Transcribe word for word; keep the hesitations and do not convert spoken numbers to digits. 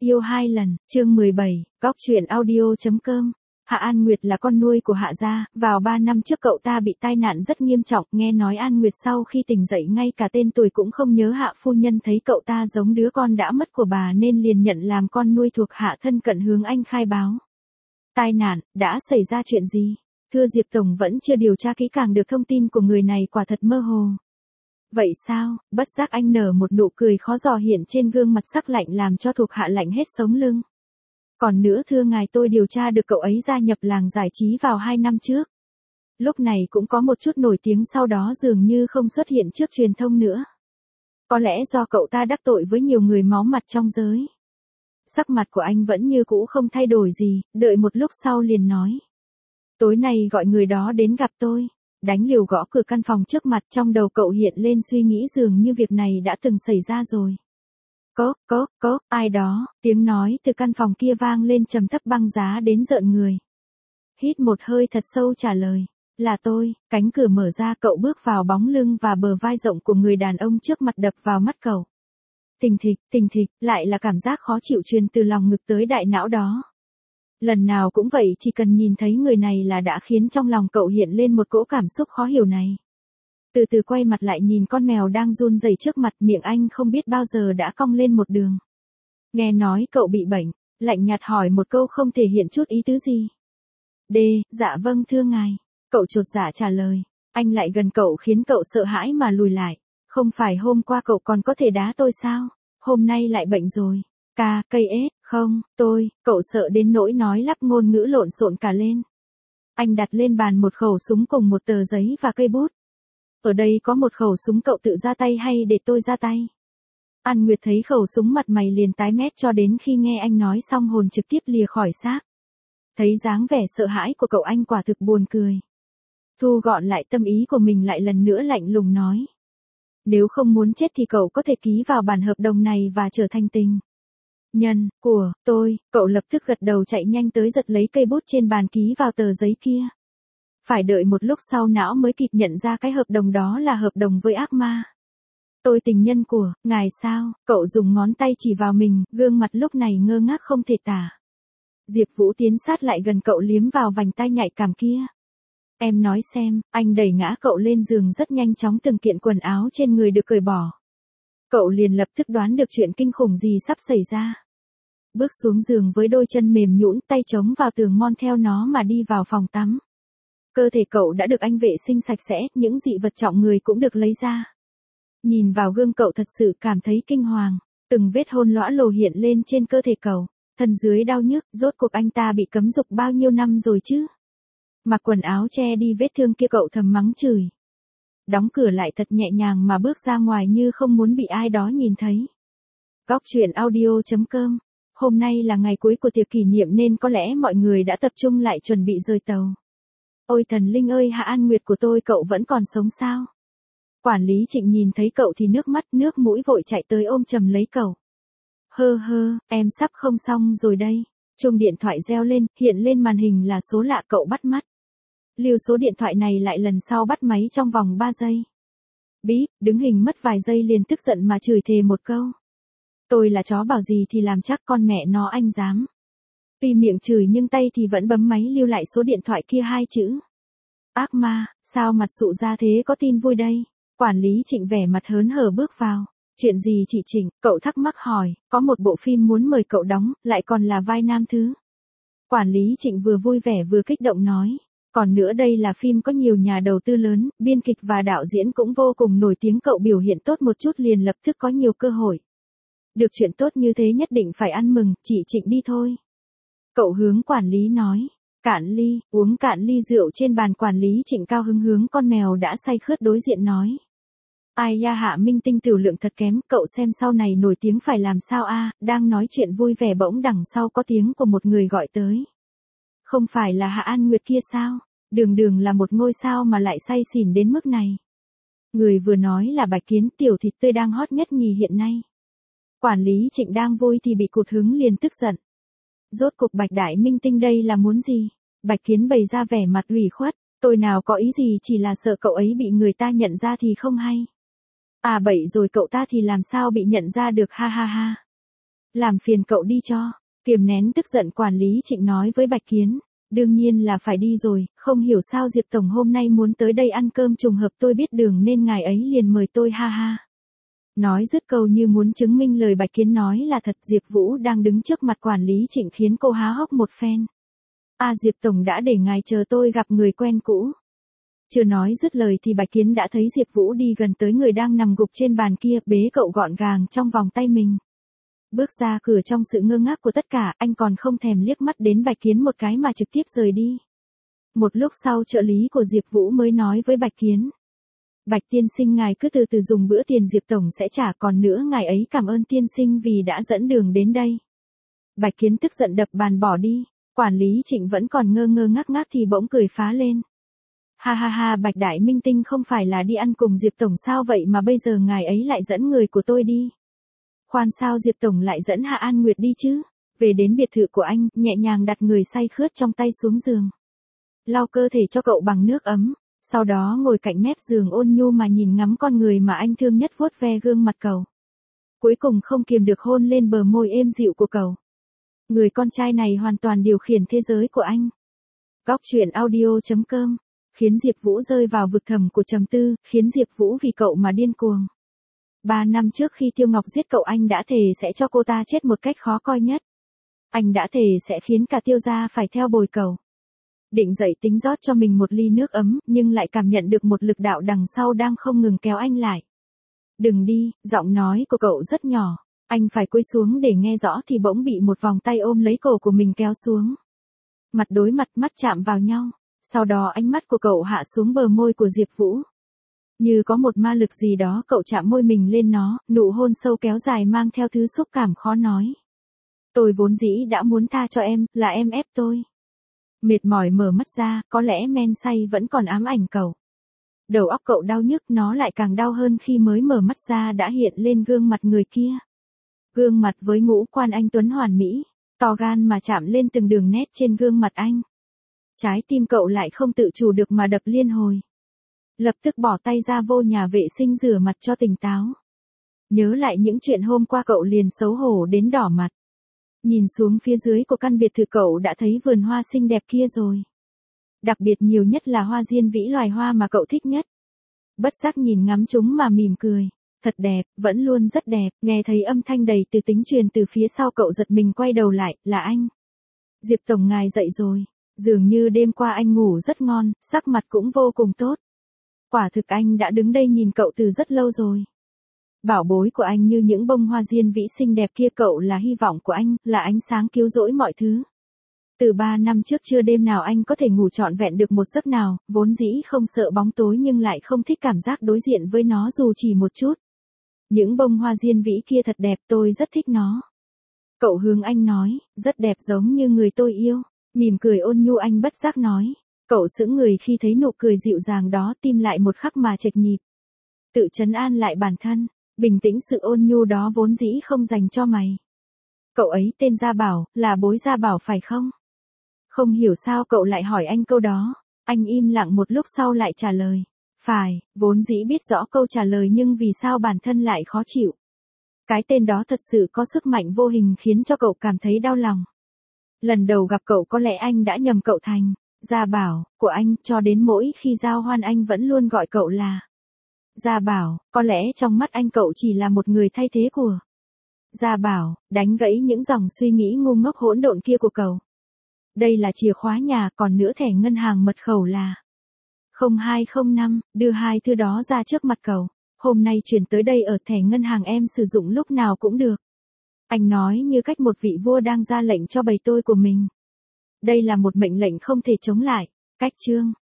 Yêu hai lần, chương mười bảy, góc truyện audio.com. Hạ An Nguyệt là con nuôi của Hạ gia, vào ba năm trước cậu ta bị tai nạn rất nghiêm trọng, nghe nói An Nguyệt sau khi tỉnh dậy ngay cả tên tuổi cũng không nhớ. Hạ phu nhân thấy cậu ta giống đứa con đã mất của bà nên liền nhận làm con nuôi thuộc hạ, thân cận hướng anh khai báo. Tai nạn, đã xảy ra chuyện gì? Thưa Diệp Tổng vẫn chưa điều tra kỹ càng được thông tin của người này, quả thật mơ hồ. Vậy sao? Bất giác anh nở một nụ cười khó dò hiện trên gương mặt sắc lạnh làm cho thuộc hạ lạnh hết sống lưng. Còn nữa thưa ngài, tôi điều tra được cậu ấy gia nhập làng giải trí vào hai năm trước. Lúc này cũng có một chút nổi tiếng, sau đó dường như không xuất hiện trước truyền thông nữa. Có lẽ do cậu ta đắc tội với nhiều người máu mặt trong giới. Sắc mặt của anh vẫn như cũ không thay đổi gì, đợi một lúc sau liền nói. Tối nay gọi người đó đến gặp tôi. Đánh liều gõ cửa căn phòng trước mặt, trong đầu cậu hiện lên suy nghĩ dường như việc này đã từng xảy ra rồi. Cốc, cốc, cốc, ai đó, tiếng nói từ căn phòng kia vang lên trầm thấp băng giá đến rợn người. Hít một hơi thật sâu trả lời, là tôi. Cánh cửa mở ra, cậu bước vào, bóng lưng và bờ vai rộng của người đàn ông trước mặt đập vào mắt cậu. Tình thịch, tình thịch, lại là cảm giác khó chịu truyền từ lòng ngực tới đại não đó. Lần nào cũng vậy, chỉ cần nhìn thấy người này là đã khiến trong lòng cậu hiện lên một cỗ cảm xúc khó hiểu này. Từ từ quay mặt lại nhìn con mèo đang run rẩy trước mặt, miệng anh không biết bao giờ đã cong lên một đường. Nghe nói cậu bị bệnh, lạnh nhạt hỏi một câu không thể hiện chút ý tứ gì. D, dạ vâng thưa ngài. Cậu chột dạ trả lời. Anh lại gần cậu khiến cậu sợ hãi mà lùi lại. Không phải hôm qua cậu còn có thể đá tôi sao? Hôm nay lại bệnh rồi. Ca, cây ếch, không, tôi, cậu sợ đến nỗi nói lắp ngôn ngữ lộn xộn cả lên. Anh đặt lên bàn một khẩu súng cùng một tờ giấy và cây bút. Ở đây có một khẩu súng, cậu tự ra tay hay để tôi ra tay? An Nguyệt thấy khẩu súng mặt mày liền tái mét, cho đến khi nghe anh nói xong hồn trực tiếp lìa khỏi xác. Thấy dáng vẻ sợ hãi của cậu, anh quả thực buồn cười. Thu gọn lại tâm ý của mình, lại lần nữa lạnh lùng nói. Nếu không muốn chết thì cậu có thể ký vào bản hợp đồng này và trở thành tình nhân của tôi. Cậu lập tức gật đầu, chạy nhanh tới giật lấy cây bút trên bàn ký vào tờ giấy kia. Phải đợi một lúc sau não mới kịp nhận ra cái hợp đồng đó là hợp đồng với ác ma. Tôi tình nhân của ngài sao? Cậu dùng ngón tay chỉ vào mình, gương mặt lúc này ngơ ngác không thể tả. Diệp Vũ tiến sát lại gần cậu, liếm vào vành tai nhạy cảm kia. Em nói xem. Anh đẩy ngã cậu lên giường, rất nhanh chóng từng kiện quần áo trên người được cởi bỏ. Cậu liền lập tức đoán được chuyện kinh khủng gì sắp xảy ra. Bước xuống giường với đôi chân mềm nhũn, tay chống vào tường mon theo nó mà đi vào phòng tắm. Cơ thể cậu đã được anh vệ sinh sạch sẽ, những dị vật trọng người cũng được lấy ra. Nhìn vào gương, cậu thật sự cảm thấy kinh hoàng. Từng vết hôn lõa lồ hiện lên trên cơ thể cậu. Thân dưới đau nhức, rốt cuộc anh ta bị cấm dục bao nhiêu năm rồi chứ? Mặc quần áo che đi vết thương kia, cậu thầm mắng chửi. Đóng cửa lại thật nhẹ nhàng mà bước ra ngoài như không muốn bị ai đó nhìn thấy. Góc truyện audio.com. Hôm nay là ngày cuối của tiệc kỷ niệm nên có lẽ mọi người đã tập trung lại chuẩn bị rời tàu. Ôi thần linh ơi, Hạ An Nguyệt của tôi, cậu vẫn còn sống sao? Quản lý Trịnh nhìn thấy cậu thì nước mắt nước mũi vội chạy tới ôm chầm lấy cậu. Hơ hơ, em sắp không xong rồi đây. Chuông điện thoại reo lên, hiện lên màn hình là số lạ, cậu bắt mắt. Lưu số điện thoại này lại lần sau bắt máy trong vòng ba giây. Bíp, đứng hình mất vài giây liền tức giận mà chửi thề một câu. Tôi là chó bảo gì thì làm, chắc con mẹ nó anh dám. Tuy miệng chửi nhưng tay thì vẫn bấm máy lưu lại số điện thoại kia hai chữ. Ác ma, sao mặt sụ ra thế, có tin vui đây? Quản lý Trịnh vẻ mặt hớn hở bước vào. Chuyện gì chị Trịnh? Cậu thắc mắc hỏi. Có một bộ phim muốn mời cậu đóng, lại còn là vai nam thứ. Quản lý Trịnh vừa vui vẻ vừa kích động nói. Còn nữa, đây là phim có nhiều nhà đầu tư lớn, biên kịch và đạo diễn cũng vô cùng nổi tiếng, cậu biểu hiện tốt một chút liền lập tức có nhiều cơ hội. Được chuyện tốt như thế nhất định phải ăn mừng, chị Trịnh đi thôi. Cậu hướng quản lý nói. Cạn ly, uống cạn ly rượu trên bàn. Quản lý Trịnh cao hứng hướng con mèo đã say khướt đối diện nói. Ai ya, Hạ minh tinh tiểu lượng thật kém, cậu xem sau này nổi tiếng phải làm sao a? Đang nói chuyện vui vẻ bỗng đằng sau có tiếng của một người gọi tới. Không phải là Hạ An Nguyệt kia sao? Đường đường là một ngôi sao mà lại say xỉn đến mức này. Người vừa nói là Bạch Kiến, tiểu thịt tươi đang hot nhất nhì hiện nay. Quản lý Trịnh đang vui thì bị cụt hứng liền tức giận. Rốt cuộc Bạch đại minh tinh đây là muốn gì? Bạch Kiến bày ra vẻ mặt ủy khuất. Tôi nào có ý gì, chỉ là sợ cậu ấy bị người ta nhận ra thì không hay. À bậy rồi, cậu ta thì làm sao bị nhận ra được, ha ha ha. Làm phiền cậu đi cho. Kiềm nén tức giận quản lý Trịnh nói với Bạch Kiến. Đương nhiên là phải đi rồi, không hiểu sao Diệp Tổng hôm nay muốn tới đây ăn cơm, trùng hợp tôi biết đường nên ngài ấy liền mời tôi, ha ha. Nói dứt câu như muốn chứng minh lời Bạch Kiến nói là thật, Diệp Vũ đang đứng trước mặt quản lý Trịnh khiến cô há hốc một phen. À, Diệp Tổng đã để ngài chờ, tôi gặp người quen cũ. Chưa nói dứt lời thì Bạch Kiến đã thấy Diệp Vũ đi gần tới người đang nằm gục trên bàn kia, bế cậu gọn gàng trong vòng tay mình. Bước ra cửa trong sự ngơ ngác của tất cả, anh còn không thèm liếc mắt đến Bạch Kiến một cái mà trực tiếp rời đi. Một lúc sau trợ lý của Diệp Vũ mới nói với Bạch Kiến. Bạch tiên sinh, ngài cứ từ từ dùng, bữa tiền Diệp Tổng sẽ trả, còn nữa ngài ấy cảm ơn tiên sinh vì đã dẫn đường đến đây. Bạch Kiến tức giận đập bàn bỏ đi, quản lý Trịnh vẫn còn ngơ ngơ ngác ngác thì bỗng cười phá lên. Ha ha ha, Bạch đại minh tinh không phải là đi ăn cùng Diệp Tổng sao vậy mà bây giờ ngài ấy lại dẫn người của tôi đi. Khoan, sao Diệp Tổng lại dẫn Hạ An Nguyệt đi chứ? Về đến biệt thự của anh, nhẹ nhàng đặt người say khướt trong tay xuống giường. Lau cơ thể cho cậu bằng nước ấm, sau đó ngồi cạnh mép giường ôn nhu mà nhìn ngắm con người mà anh thương nhất, vuốt ve gương mặt cậu. Cuối cùng không kiềm được hôn lên bờ môi êm dịu của cậu. Người con trai này hoàn toàn điều khiển thế giới của anh. Góc truyện audio chấm com khiến Diệp Vũ rơi vào vực thẳm của trầm tư, khiến Diệp Vũ vì cậu mà điên cuồng. Ba năm trước khi Tiêu Ngọc giết cậu, anh đã thề sẽ cho cô ta chết một cách khó coi nhất. Anh đã thề sẽ khiến cả Tiêu gia phải theo bồi cậu. Định dậy tính rót cho mình một ly nước ấm, nhưng lại cảm nhận được một lực đạo đằng sau đang không ngừng kéo anh lại. Đừng đi, giọng nói của cậu rất nhỏ. Anh phải cúi xuống để nghe rõ thì bỗng bị một vòng tay ôm lấy cổ của mình kéo xuống. Mặt đối mặt, mắt chạm vào nhau. Sau đó ánh mắt của cậu hạ xuống bờ môi của Diệp Vũ. Như có một ma lực gì đó, cậu chạm môi mình lên nó, nụ hôn sâu kéo dài mang theo thứ xúc cảm khó nói. Tôi vốn dĩ đã muốn tha cho em, là em ép tôi. Mệt mỏi mở mắt ra, có lẽ men say vẫn còn ám ảnh cậu. Đầu óc cậu đau nhức, nó lại càng đau hơn khi mới mở mắt ra đã hiện lên gương mặt người kia. Gương mặt với ngũ quan anh tuấn hoàn mỹ, to gan mà chạm lên từng đường nét trên gương mặt anh. Trái tim cậu lại không tự chủ được mà đập liên hồi. Lập tức bỏ tay ra vô nhà vệ sinh rửa mặt cho tỉnh táo. Nhớ lại những chuyện hôm qua cậu liền xấu hổ đến đỏ mặt. Nhìn xuống phía dưới của căn biệt thự cậu đã thấy vườn hoa xinh đẹp kia rồi. Đặc biệt nhiều nhất là hoa diên vĩ, loài hoa mà cậu thích nhất. Bất giác nhìn ngắm chúng mà mỉm cười. Thật đẹp, vẫn luôn rất đẹp. Nghe thấy âm thanh đầy từ tính truyền từ phía sau, cậu giật mình quay đầu lại, là anh. Diệp Tổng, ngài dậy rồi. Dường như đêm qua anh ngủ rất ngon, sắc mặt cũng vô cùng tốt. Quả thực anh đã đứng đây nhìn cậu từ rất lâu rồi. Bảo bối của anh như những bông hoa diên vĩ xinh đẹp kia, cậu là hy vọng của anh, là ánh sáng cứu rỗi mọi thứ. Từ ba năm trước chưa đêm nào anh có thể ngủ trọn vẹn được một giấc nào, vốn dĩ không sợ bóng tối nhưng lại không thích cảm giác đối diện với nó dù chỉ một chút. Những bông hoa diên vĩ kia thật đẹp, tôi rất thích nó. Cậu hướng anh nói, rất đẹp giống như người tôi yêu. Mỉm cười ôn nhu, anh bất giác nói. Cậu sững người khi thấy nụ cười dịu dàng đó, tim lại một khắc mà chệch nhịp. Tự trấn an lại bản thân, bình tĩnh, sự ôn nhu đó vốn dĩ không dành cho mày. Cậu ấy tên Gia Bảo, là bối Gia Bảo phải không? Không hiểu sao cậu lại hỏi anh câu đó. Anh im lặng một lúc sau lại trả lời. Phải, vốn dĩ biết rõ câu trả lời nhưng vì sao bản thân lại khó chịu. Cái tên đó thật sự có sức mạnh vô hình khiến cho cậu cảm thấy đau lòng. Lần đầu gặp cậu có lẽ anh đã nhầm cậu thành Gia Bảo của anh, cho đến mỗi khi giao hoan anh vẫn luôn gọi cậu là Gia Bảo. Có lẽ trong mắt anh cậu chỉ là một người thay thế của Gia Bảo, đánh gãy những dòng suy nghĩ ngu ngốc hỗn độn kia của cậu. Đây là chìa khóa nhà, còn nữa thẻ ngân hàng mật khẩu là không hai không năm, đưa hai thứ đó ra trước mặt cậu. Hôm nay chuyển tới đây ở thẻ ngân hàng em sử dụng lúc nào cũng được. Anh nói như cách một vị vua đang ra lệnh cho bầy tôi của mình. Đây là một mệnh lệnh không thể chống lại. Cách chương